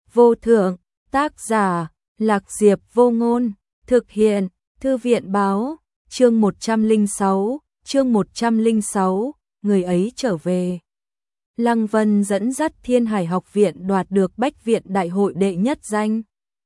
vô thượng, tác giả, Lạc Diệp Vô Ngôn, thực hiện, Thư viện báo, chương 106, người ấy trở về. Lăng Vân dẫn dắt Thiên Hải Học Viện đoạt được Bách Viện Đại hội đệ nhất danh.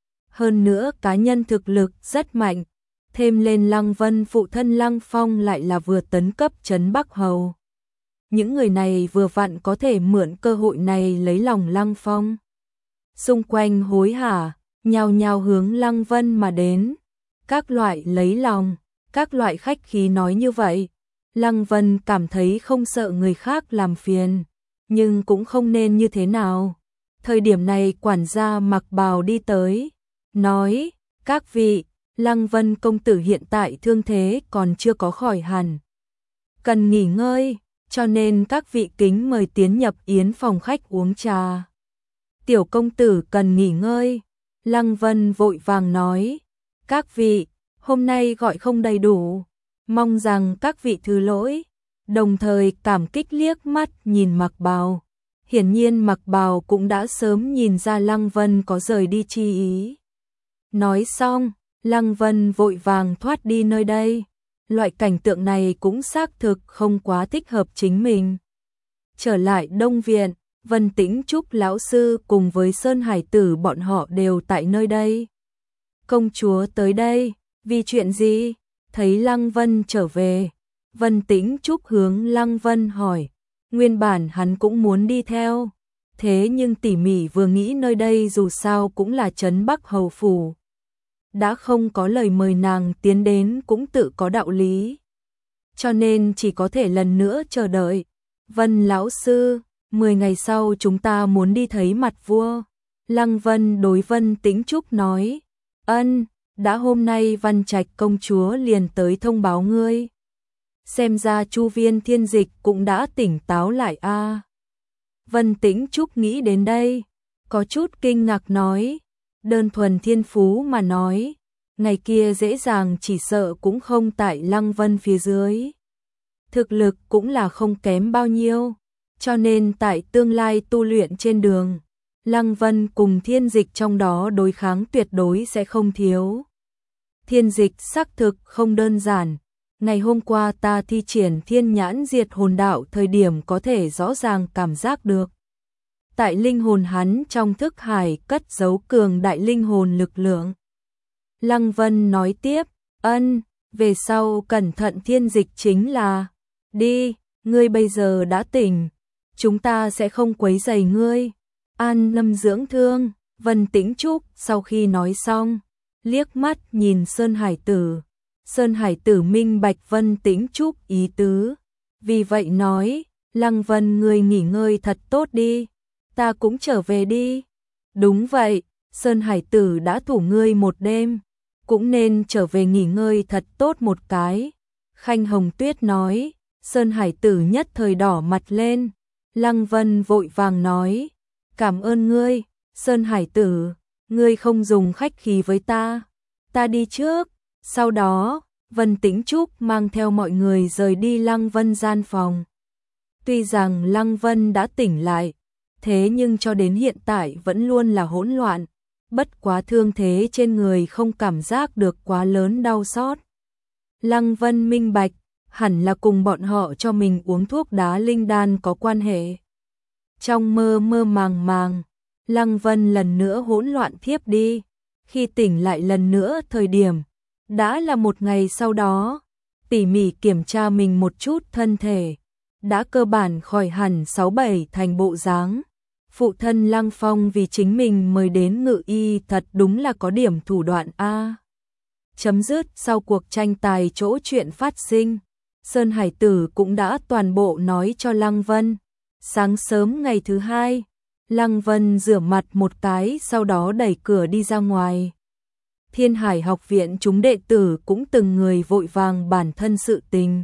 Hơn nữa cá nhân thực lực rất mạnh, thêm lên Lăng Vân phụ thân Lăng Phong lại là vừa tấn cấp trấn Bắc Hầu. Những người này vừa vặn có thể mượn cơ hội này lấy lòng Lăng Phong. Xung quanh hối hả, nhao nhao hướng Lăng Vân mà đến. Các loại lấy lòng, các loại khách khí nói như vậy. Lăng Vân cảm thấy không sợ người khác làm phiền, nhưng cũng không nên như thế nào. Thời điểm này quản gia mặc bào đi tới, nói, các vị, Lăng Vân công tử hiện tại thương thế còn chưa có khỏi hẳn, cần nghỉ ngơi, cho nên các vị kính mời tiến nhập yến phòng khách uống trà. Tiểu công tử cần nghỉ ngơi. Lăng Vân vội vàng nói, các vị, hôm nay gọi không đầy đủ, mong rằng các vị thứ lỗi, đồng thời cảm kích liếc mắt nhìn Mặc Bào. Hiển nhiên Mặc Bào cũng đã sớm nhìn ra Lăng Vân có rời đi chi ý. Nói xong, Lăng Vân vội vàng thoát đi nơi đây. Loại cảnh tượng này cũng xác thực không quá thích hợp chính mình. Trở lại Đông Viện, Vân Tĩnh Trúc lão sư cùng với Sơn Hải Tử bọn họ đều tại nơi đây. Công chúa tới đây, vì chuyện gì? Thấy Lăng Vân trở về, Vân Tĩnh Trúc hướng Lăng Vân hỏi. Nguyên bản hắn cũng muốn đi theo, thế nhưng tỉ mỉ vừa nghĩ nơi đây dù sao cũng là trấn Bắc Hầu phủ. Đã không có lời mời nàng tiến đến cũng tự có đạo lý. Cho nên chỉ có thể lần nữa chờ đợi. Vân lão sư, 10 ngày sau chúng ta muốn đi thấy mặt vua. Lăng Vân đối Vân Tĩnh Trúc nói, ân, đã hôm nay Văn Trạch công chúa liền tới thông báo ngươi. Xem ra Chu Viên Thiên Dịch cũng đã tỉnh táo lại a. Vân Tĩnh Trúc nghĩ đến đây, có chút kinh ngạc nói, đơn thuần thiên phú mà nói, ngày kia dễ dàng chỉ sợ cũng không tại Lăng Vân phía dưới. Thực lực cũng là không kém bao nhiêu, cho nên tại tương lai tu luyện trên đường, Lăng Vân cùng Thiên Dịch trong đó đối kháng tuyệt đối sẽ không thiếu. Thiên Dịch xác thực không đơn giản, ngày hôm qua ta thi triển Thiên Nhãn Diệt Hồn Đạo thời điểm có thể rõ ràng cảm giác được. Tại linh hồn hắn trong thức hải cất giấu cường đại linh hồn lực lượng. Lăng Vân nói tiếp, ân, về sau cẩn thận Thiên Dịch chính là, đi, ngươi bây giờ đã tỉnh, chúng ta sẽ không quấy rầy ngươi, an lâm dưỡng thương. Vân Tĩnh Trúc sau khi nói xong, liếc mắt nhìn Sơn Hải Tử. Sơn Hải Tử minh bạch Vân Tĩnh Trúc ý tứ, vì vậy nói, Lăng Vân ngươi nghỉ ngơi thật tốt đi, ta cũng trở về đi. Đúng vậy, Sơn Hải Tử đã thủ ngươi một đêm, cũng nên trở về nghỉ ngơi thật tốt một cái. Khanh Hồng Tuyết nói. Sơn Hải Tử nhất thời đỏ mặt lên. Lăng Vân vội vàng nói, cảm ơn ngươi, Sơn Hải Tử, ngươi không dùng khách khí với ta đi trước. Sau đó, Vân Tĩnh Trúc mang theo mọi người rời đi Lăng Vân gian phòng. Tuy rằng Lăng Vân đã tỉnh lại, thế nhưng cho đến hiện tại vẫn luôn là hỗn loạn, bất quá thương thế trên người không cảm giác được quá lớn đau xót. Lăng Vân minh bạch, hẳn là cùng bọn họ cho mình uống thuốc đá linh đan có quan hệ. Trong mơ mơ màng màng, Lăng Vân lần nữa hỗn loạn thiếp đi, khi tỉnh lại lần nữa thời điểm, đã là một ngày sau đó, tỉ mỉ kiểm tra mình một chút thân thể, đã cơ bản khỏi hẳn 6-7 thành bộ dáng. Phụ thân Lăng Phong vì chính mình mời đến ngự y thật đúng là có điểm thủ đoạn a. Chấm dứt sau cuộc tranh tài chỗ chuyện phát sinh, Sơn Hải Tử cũng đã toàn bộ nói cho Lăng Vân. Sáng sớm ngày thứ hai, Lăng Vân rửa mặt một cái sau đó đẩy cửa đi ra ngoài. Thiên Hải Học Viện chúng đệ tử cũng từng người vội vàng bản thân sự tình.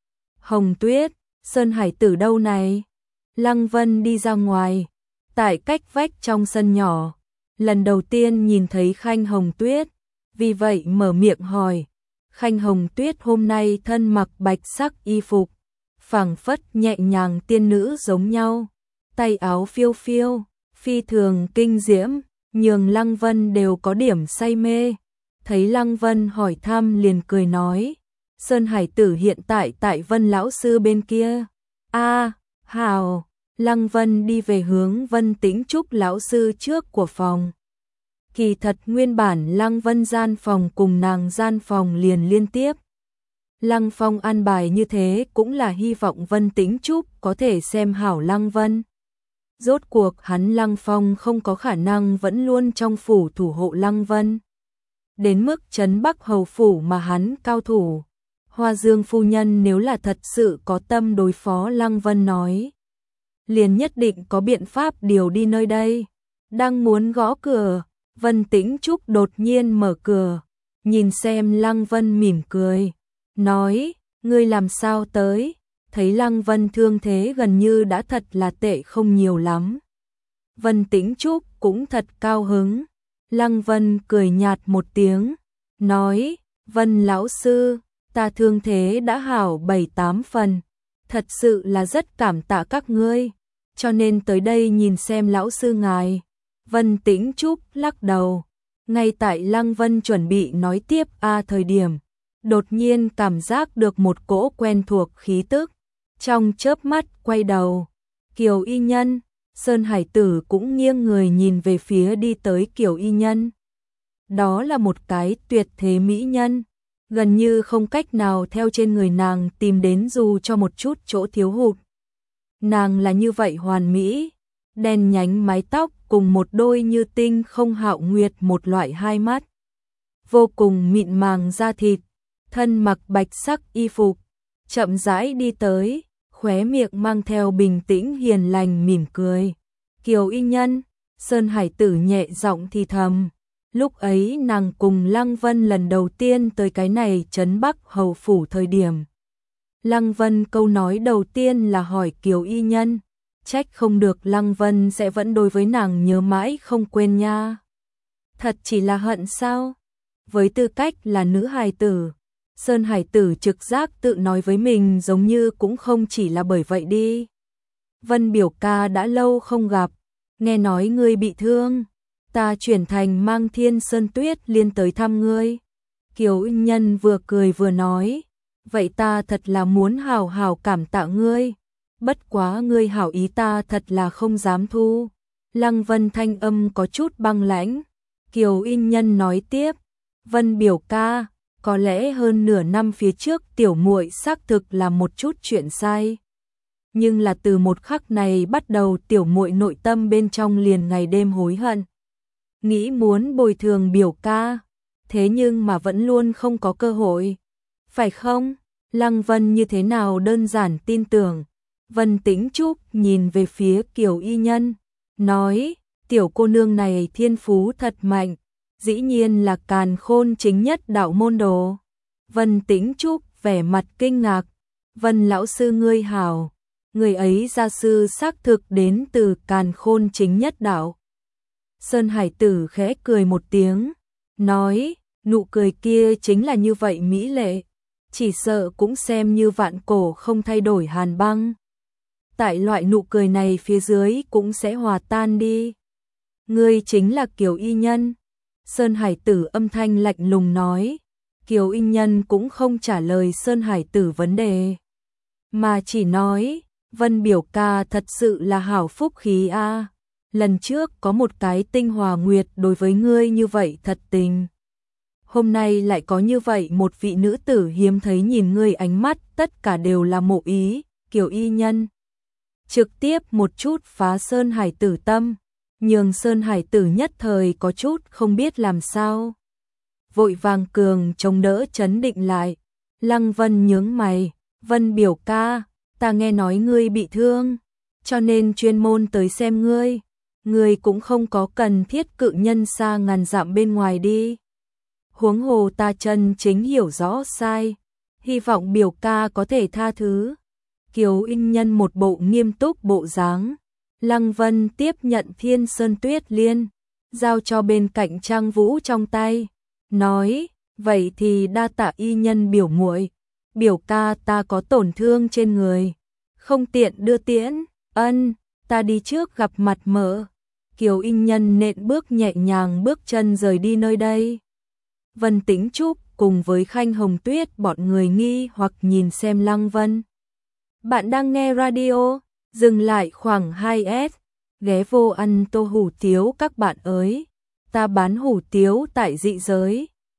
Hồng Tuyết, Sơn Hải Tử đâu này? Lăng Vân đi ra ngoài, tại cách vách trong sân nhỏ, lần đầu tiên nhìn thấy Khanh Hồng Tuyết, vì vậy mở miệng hỏi. Khanh Hồng Tuyết hôm nay thân mặc bạch sắc y phục, phảng phất nhẹ nhàng tiên nữ giống nhau, tay áo phiêu phiêu, phi thường kinh diễm, nhường Lăng Vân đều có điểm say mê. Thấy Lăng Vân hỏi thăm liền cười nói, Sơn Hải tử hiện tại tại Vân lão sư bên kia. Hào. Lăng Vân đi về hướng Vân Tĩnh Trúc lão sư trước của phòng. Kỳ thật nguyên bản Lăng Vân gian phòng cùng nàng gian phòng liền liên tiếp. Lăng Phong an bài như thế cũng là hy vọng Vân Tĩnh Trúc có thể xem hảo Lăng Vân. Rốt cuộc hắn Lăng Phong không có khả năng vẫn luôn trong phủ thủ hộ Lăng Vân. Đến mức trấn Bắc Hầu phủ mà hắn cao thủ. Hoa Dương phu nhân nếu là thật sự có tâm đối phó Lăng Vân nói, liền nhất định có biện pháp điều đi nơi đây. Đang muốn gõ cửa, Vân Tĩnh Trúc đột nhiên mở cửa, nhìn xem Lăng Vân mỉm cười, nói, ngươi làm sao tới? Thấy Lăng Vân thương thế gần như đã thật là tệ không nhiều lắm. Vân Tĩnh Trúc cũng thật cao hứng. Lăng Vân cười nhạt một tiếng, nói, Vân lão sư, ta thương thế đã hảo 7-8 phần, thật sự là rất cảm tạ các ngươi, cho nên tới đây nhìn xem lão sư ngài. Vân Tĩnh Trúc lắc đầu, ngay tại Lăng Vân chuẩn bị nói tiếp thời điểm, đột nhiên cảm giác được một cỗ quen thuộc khí tức, trong chớp mắt quay đầu, Kiều Y Nhân. Sơn Hải tử cũng nghiêng người nhìn về phía đi tới Kiều Y Nhân. Đó là một cái tuyệt thế mỹ nhân, gần như không cách nào theo trên người nàng tìm đến dù cho một chút chỗ thiếu hụt. Nàng là như vậy hoàn mỹ, đen nhánh mái tóc cùng một đôi như tinh không hạo nguyệt một loại hai mắt. Vô cùng mịn màng da thịt, thân mặc bạch sắc y phục, chậm rãi đi tới, khóe miệng mang theo bình tĩnh hiền lành mỉm cười. Kiều Y Nhân, Sơn Hải tử nhẹ giọng thì thầm. Lúc ấy nàng cùng Lăng Vân lần đầu tiên tới cái này trấn Bắc Hầu phủ thời điểm. Lăng Vân câu nói đầu tiên là hỏi Kiều Y Nhân, trách không được Lăng Vân sẽ vẫn đối với nàng nhớ mãi không quên nha. Thật chỉ là hận sao? Với tư cách là nữ hài tử, Sơn Hải tử trực giác tự nói với mình giống như cũng không chỉ là bởi vậy đi. Vân biểu ca đã lâu không gặp, nghe nói ngươi bị thương, ta chuyển thành mang Thiên Sơn Tuyết Liên tới thăm ngươi. Kiều Y Nhân vừa cười vừa nói, vậy ta thật là muốn hào hào cảm tạ ngươi, bất quá ngươi hảo ý ta thật là không dám thu. Lăng Vân thanh âm có chút băng lãnh. Kiều Y Nhân nói tiếp, Vân biểu ca, có lẽ hơn nửa năm phía trước tiểu muội xác thực là một chút chuyện sai. Nhưng là từ một khắc này bắt đầu tiểu muội nội tâm bên trong liền ngày đêm hối hận. Nghĩ muốn bồi thường biểu ca, thế nhưng mà vẫn luôn không có cơ hội. Phải không? Lăng Vân như thế nào đơn giản tin tưởng. Vân Tĩnh Trúc nhìn về phía Kiều Y Nhân, nói, tiểu cô nương này thiên phú thật mạnh, dĩ nhiên là càn khôn chính nhất đạo môn đồ. Vân Tĩnh Trúc vẻ mặt kinh ngạc, Vân lão sư ngươi hảo, người ấy gia sư xác thực đến từ càn khôn chính nhất đạo. Sơn Hải tử khẽ cười một tiếng, nói, nụ cười kia chính là như vậy mỹ lệ, chỉ sợ cũng xem như vạn cổ không thay đổi hàn băng. Tại loại nụ cười này phía dưới cũng sẽ hòa tan đi. Ngươi chính là Kiều Y Nhân. Sơn Hải tử âm thanh lạnh lùng nói. Kiều Y Nhân cũng không trả lời Sơn Hải tử vấn đề, mà chỉ nói, Vân biểu ca thật sự là hảo phúc khí a. Lần trước có một cái tinh hòa nguyệt đối với ngươi như vậy thật tình. Hôm nay lại có như vậy một vị nữ tử hiếm thấy nhìn ngươi ánh mắt tất cả đều là mộ ý. Kiều Y Nhân trực tiếp một chút phá Sơn Hải tử tâm, nhường Sơn Hải tử nhất thời có chút không biết làm sao. Vội vàng cường chống đỡ chấn định lại. Lăng Vân nhướng mày, Vân biểu ca, ta nghe nói ngươi bị thương, cho nên chuyên môn tới xem ngươi. Ngươi cũng không có cần thiết cự nhân xa ngàn dặm bên ngoài đi. Huống hồ ta chân chính hiểu rõ sai, hy vọng biểu ca có thể tha thứ. Kiều Y Nhân một bộ nghiêm túc bộ dáng. Lăng Vân tiếp nhận Thiên Sơn Tuyết Liên, giao cho bên cạnh Trang Vũ trong tay, nói, vậy thì đa tạ Y Nhân biểu muội, biểu ca ta có tổn thương trên người, không tiện đưa tiễn, ta đi trước gặp mặt mợ. Kiều Inh Nhân nện bước nhẹ nhàng bước chân rời đi nơi đây. Vân Tĩnh Trúc cùng với Khanh Hồng Tuyết bọn người nghi hoặc nhìn xem Lăng Vân. Bạn đang nghe radio, dừng lại khoảng 2S, ghé vô ăn tô hủ tiếu các bạn ơi. Ta bán hủ tiếu tại dị giới.